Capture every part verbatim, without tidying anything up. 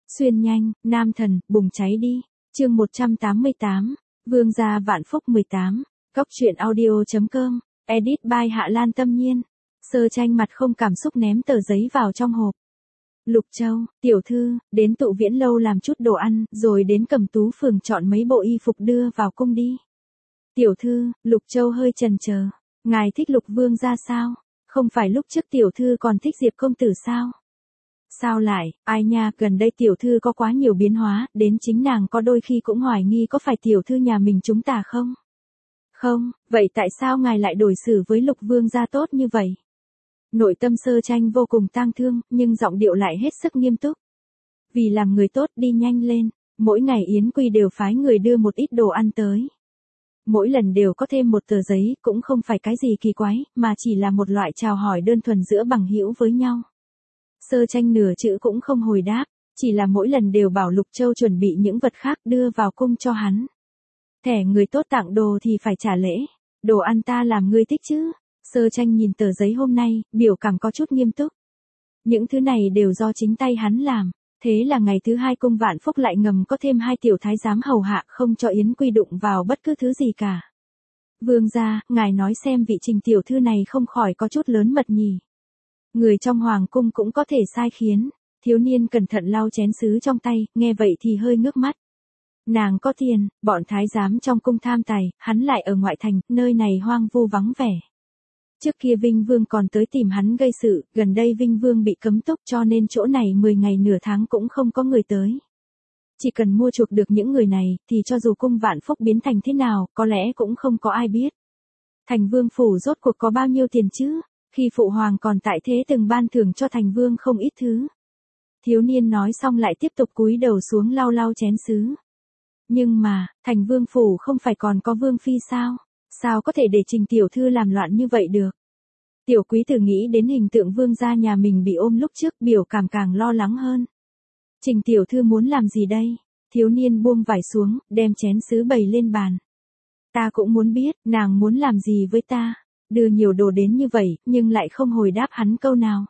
Xuyên nhanh, nam thần, bùng cháy đi. Chương một trăm tám mươi tám, Vương gia vạn phúc mười tám. Góc truyện audio.com, edit by Hạ Lan Tâm Nhiên. Sơ Tranh mặt không cảm xúc ném tờ giấy vào trong hộp. Lục Châu, tiểu thư, đến Tụ Viễn lâu làm chút đồ ăn, rồi đến Cẩm Tú phường chọn mấy bộ y phục đưa vào cung đi. Tiểu thư, Lục Châu hơi chần chờ. Ngài thích Lục vương gia sao? Không phải lúc trước tiểu thư còn thích Diệp công tử sao? Sao lại, ai nha, gần đây tiểu thư có quá nhiều biến hóa, đến chính nàng có đôi khi cũng hoài nghi có phải tiểu thư nhà mình chúng ta không? Không, vậy tại sao ngài lại đối xử với Lục vương gia tốt như vậy? Nội tâm Sơ Tranh vô cùng tang thương, nhưng giọng điệu lại hết sức nghiêm túc. Vì làm người tốt đi nhanh lên, mỗi ngày Yến Quy đều phái người đưa một ít đồ ăn tới. Mỗi lần đều có thêm một tờ giấy, cũng không phải cái gì kỳ quái, mà chỉ là một loại chào hỏi đơn thuần giữa bằng hữu với nhau. Sơ Tranh nửa chữ cũng không hồi đáp, chỉ là mỗi lần đều bảo Lục Châu chuẩn bị những vật khác đưa vào cung cho hắn. Thẻ người tốt tặng đồ thì phải trả lễ, đồ ăn ta làm ngươi thích chứ? Sơ Tranh nhìn tờ giấy hôm nay, biểu cảm có chút nghiêm túc. Những thứ này đều do chính tay hắn làm, thế là ngày thứ hai cung Vạn Phúc lại ngầm có thêm hai tiểu thái giám hầu hạ không cho Yến Quy đụng vào bất cứ thứ gì cả. Vương gia, ngài nói xem vị Trình tiểu thư này không khỏi có chút lớn mật nhỉ. Người trong hoàng cung cũng có thể sai khiến. Thiếu niên cẩn thận lau chén sứ trong tay, nghe vậy thì hơi ngước mắt. Nàng có tiền, bọn thái giám trong cung tham tài, hắn lại ở ngoại thành, nơi này hoang vu vắng vẻ. Trước kia Vinh Vương còn tới tìm hắn gây sự, gần đây Vinh Vương bị cấm túc cho nên chỗ này mười ngày nửa tháng cũng không có người tới. Chỉ cần mua chuộc được những người này, thì cho dù cung Vạn Phúc biến thành thế nào, có lẽ cũng không có ai biết. Thành Vương phủ rốt cuộc có bao nhiêu tiền chứ? Khi phụ hoàng còn tại thế từng ban thưởng cho Thành Vương không ít thứ. Thiếu niên nói xong lại tiếp tục cúi đầu xuống lau lau chén sứ. Nhưng mà, Thành Vương phủ không phải còn có Vương phi sao? Sao có thể để Trình tiểu thư làm loạn như vậy được? Tiểu quý tử nghĩ đến hình tượng vương gia nhà mình bị ôm lúc trước, biểu cảm càng lo lắng hơn. Trình tiểu thư muốn làm gì đây? Thiếu niên buông vải xuống, đem chén sứ bày lên bàn. Ta cũng muốn biết, nàng muốn làm gì với ta? Đưa nhiều đồ đến như vậy, nhưng lại không hồi đáp hắn câu nào.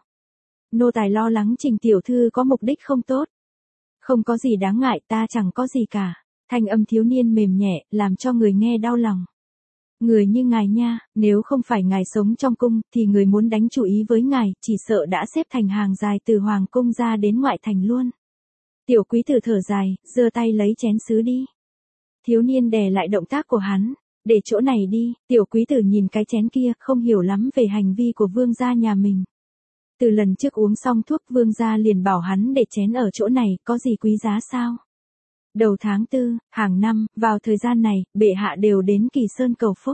Nô tài lo lắng Trình tiểu thư có mục đích không tốt. Không có gì đáng ngại, ta chẳng có gì cả. Thanh âm thiếu niên mềm nhẹ, làm cho người nghe đau lòng. Người như ngài nha, nếu không phải ngài sống trong cung, thì người muốn đánh chủ ý với ngài, chỉ sợ đã xếp thành hàng dài từ hoàng cung ra đến ngoại thành luôn. Tiểu quý tử thở dài, giơ tay lấy chén sứ đi. Thiếu niên đè lại động tác của hắn, để chỗ này đi. Tiểu quý tử nhìn cái chén kia, không hiểu lắm về hành vi của vương gia nhà mình. Từ lần trước uống xong thuốc, vương gia liền bảo hắn để chén ở chỗ này, có gì quý giá sao? Đầu tháng tư, hàng năm, vào thời gian này, bệ hạ đều đến Kỳ Sơn cầu phúc.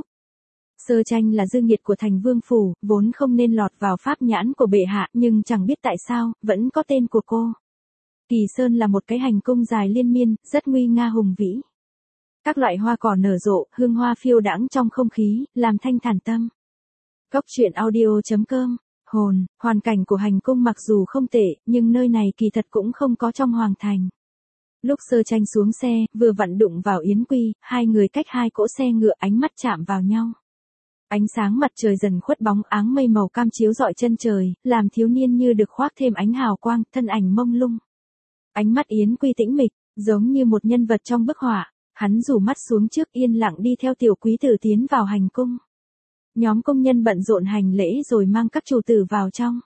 Sơ Tranh là dư nghiệt của Thành Vương phủ, vốn không nên lọt vào pháp nhãn của bệ hạ, nhưng chẳng biết tại sao, vẫn có tên của cô. Kỳ Sơn là một cái hành cung dài liên miên, rất nguy nga hùng vĩ. Các loại hoa cỏ nở rộ, hương hoa phiêu đãng trong không khí, làm thanh thản tâm. Góc truyện audio.com, hồn, hoàn cảnh của hành cung mặc dù không tệ, nhưng nơi này kỳ thật cũng không có trong hoàng thành. Lúc Sơ Tranh xuống xe, vừa vặn đụng vào Yến Quy, hai người cách hai cỗ xe ngựa, ánh mắt chạm vào nhau. Ánh sáng mặt trời dần khuất bóng, áng mây màu cam chiếu rọi chân trời, làm thiếu niên như được khoác thêm ánh hào quang, thân ảnh mông lung. Ánh mắt Yến Quy tĩnh mịch, giống như một nhân vật trong bức họa, hắn rủ mắt xuống trước yên lặng đi theo tiểu quý tử tiến vào hành cung. Nhóm công nhân bận rộn hành lễ rồi mang các chủ tử vào trong.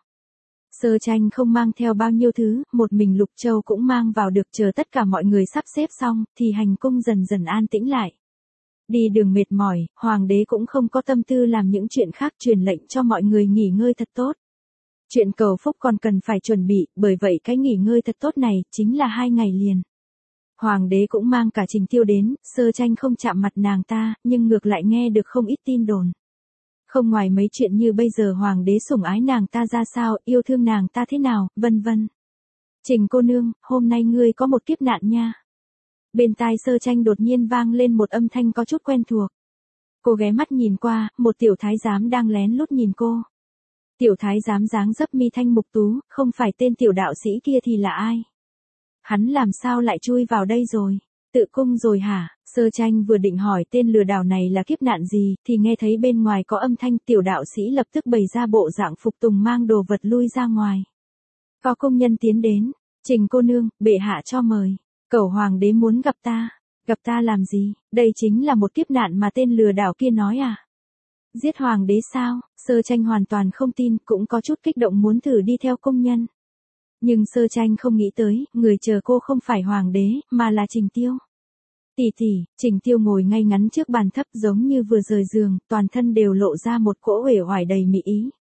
Sơ Tranh không mang theo bao nhiêu thứ, một mình Lục Châu cũng mang vào được, chờ tất cả mọi người sắp xếp xong, thì hành cung dần dần an tĩnh lại. Đi đường mệt mỏi, hoàng đế cũng không có tâm tư làm những chuyện khác, truyền lệnh cho mọi người nghỉ ngơi thật tốt. Chuyện cầu phúc còn cần phải chuẩn bị, bởi vậy cái nghỉ ngơi thật tốt này, chính là hai ngày liền. Hoàng đế cũng mang cả Trình Tiêu đến, Sơ Tranh không chạm mặt nàng ta, nhưng ngược lại nghe được không ít tin đồn. Không ngoài mấy chuyện như bây giờ hoàng đế sủng ái nàng ta ra sao, yêu thương nàng ta thế nào, vân vân. Trình cô nương, hôm nay ngươi có một kiếp nạn nha. Bên tai Sơ Tranh đột nhiên vang lên một âm thanh có chút quen thuộc. Cô ghé mắt nhìn qua, một tiểu thái giám đang lén lút nhìn cô. Tiểu thái giám dáng dấp mi thanh mục tú, không phải tên tiểu đạo sĩ kia thì là ai? Hắn làm sao lại chui vào đây rồi? Tự cung rồi hả? Sơ Tranh vừa định hỏi tên lừa đảo này là kiếp nạn gì, thì nghe thấy bên ngoài có âm thanh, tiểu đạo sĩ lập tức bày ra bộ dạng phục tùng mang đồ vật lui ra ngoài. Có công nhân tiến đến, Trình cô nương, bệ hạ cho mời. Cẩu hoàng đế muốn gặp ta. Gặp ta làm gì? Đây chính là một kiếp nạn mà tên lừa đảo kia nói à? Giết hoàng đế sao? Sơ Tranh hoàn toàn không tin, cũng có chút kích động muốn thử đi theo công nhân. Nhưng Sơ Tranh không nghĩ tới, người chờ cô không phải hoàng đế, mà là Trình Tiêu. Tỷ tỷ, Trình Tiêu ngồi ngay ngắn trước bàn thấp giống như vừa rời giường, toàn thân đều lộ ra một cỗ uể oải đầy mỹ ý.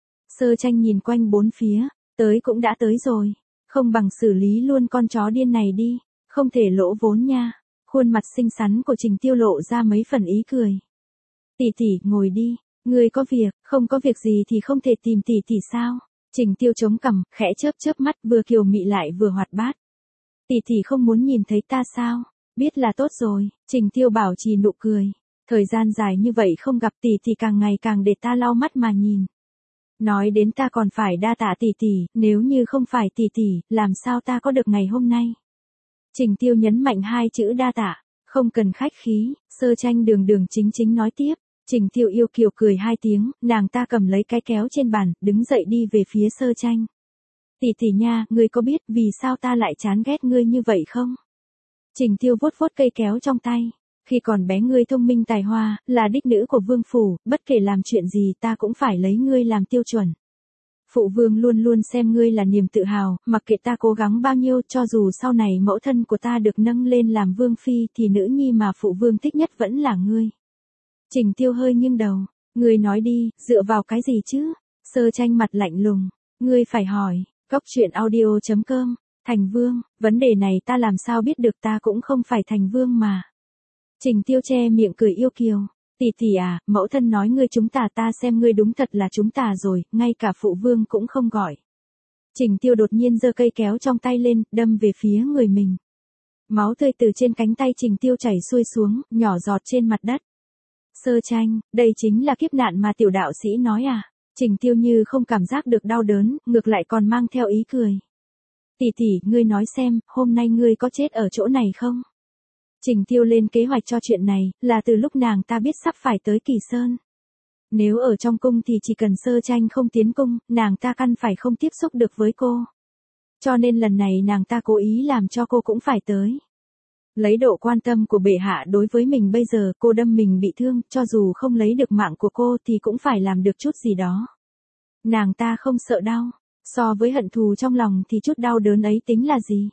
Sơ Tranh nhìn quanh bốn phía, tới cũng đã tới rồi, không bằng xử lý luôn con chó điên này đi, không thể lỗ vốn nha. Khuôn mặt xinh xắn của Trình Tiêu lộ ra mấy phần ý cười. Tỷ tỷ, ngồi đi, ngươi có việc, không có việc gì thì không thể tìm tỷ tỷ sao? Trình Tiêu chống cằm, khẽ chớp chớp mắt, vừa kiều mị lại vừa hoạt bát. Tỷ tỷ không muốn nhìn thấy ta sao? Biết là tốt rồi, Trình Tiêu bảo trì nụ cười. Thời gian dài như vậy không gặp tỷ tỷ càng ngày càng để ta lau mắt mà nhìn. Nói đến ta còn phải đa tạ tỷ tỷ, nếu như không phải tỷ tỷ, làm sao ta có được ngày hôm nay? Trình Tiêu nhấn mạnh hai chữ đa tạ, không cần khách khí, Sơ Tranh đường đường chính chính nói tiếp. Trình Tiêu yêu kiều cười hai tiếng, nàng ta cầm lấy cái kéo trên bàn, đứng dậy đi về phía Sơ Tranh. Tỷ tỷ nha, ngươi có biết vì sao ta lại chán ghét ngươi như vậy không? Trình Tiêu vuốt vuốt cây kéo trong tay. Khi còn bé ngươi thông minh tài hoa, là đích nữ của vương phủ, bất kể làm chuyện gì ta cũng phải lấy ngươi làm tiêu chuẩn. Phụ vương luôn luôn xem ngươi là niềm tự hào, mặc kệ ta cố gắng bao nhiêu, cho dù sau này mẫu thân của ta được nâng lên làm vương phi thì nữ nhi mà phụ vương thích nhất vẫn là ngươi. Trình Tiêu hơi nghiêng đầu, ngươi nói đi, dựa vào cái gì chứ? Sơ Tranh mặt lạnh lùng, ngươi phải hỏi. Cốc truyện audio chấm com, thành vương, vấn đề này ta làm sao biết được, ta cũng không phải thành vương mà. Trình Tiêu che miệng cười yêu kiều, tỷ tỷ à, mẫu thân nói ngươi chúng ta ta xem ngươi đúng thật là chúng ta rồi, ngay cả phụ vương cũng không gọi. Trình Tiêu đột nhiên giơ cây kéo trong tay lên, đâm về phía người mình. Máu tươi từ trên cánh tay Trình Tiêu chảy xuôi xuống, nhỏ giọt trên mặt đất. Sơ Tranh, đây chính là kiếp nạn mà tiểu đạo sĩ nói à? Trình Tiêu như không cảm giác được đau đớn, ngược lại còn mang theo ý cười. Tỷ tỷ, ngươi nói xem, hôm nay ngươi có chết ở chỗ này không? Trình Tiêu lên kế hoạch cho chuyện này, là từ lúc nàng ta biết sắp phải tới Kỳ Sơn. Nếu ở trong cung thì chỉ cần Sơ Tranh không tiến cung, nàng ta căn phải không tiếp xúc được với cô. Cho nên lần này nàng ta cố ý làm cho cô cũng phải tới. Lấy độ quan tâm của bệ hạ đối với mình bây giờ, cô đâm mình bị thương, cho dù không lấy được mạng của cô thì cũng phải làm được chút gì đó. Nàng ta không sợ đau, so với hận thù trong lòng thì chút đau đớn ấy tính là gì?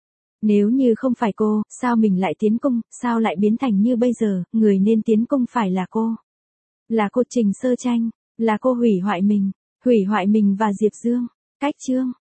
Nếu như không phải cô, sao mình lại tiến cung, sao lại biến thành như bây giờ, người nên tiến cung phải là cô. Là cô Trình Sơ Tranh, là cô hủy hoại mình, hủy hoại mình và Diệp Dương. Cách chương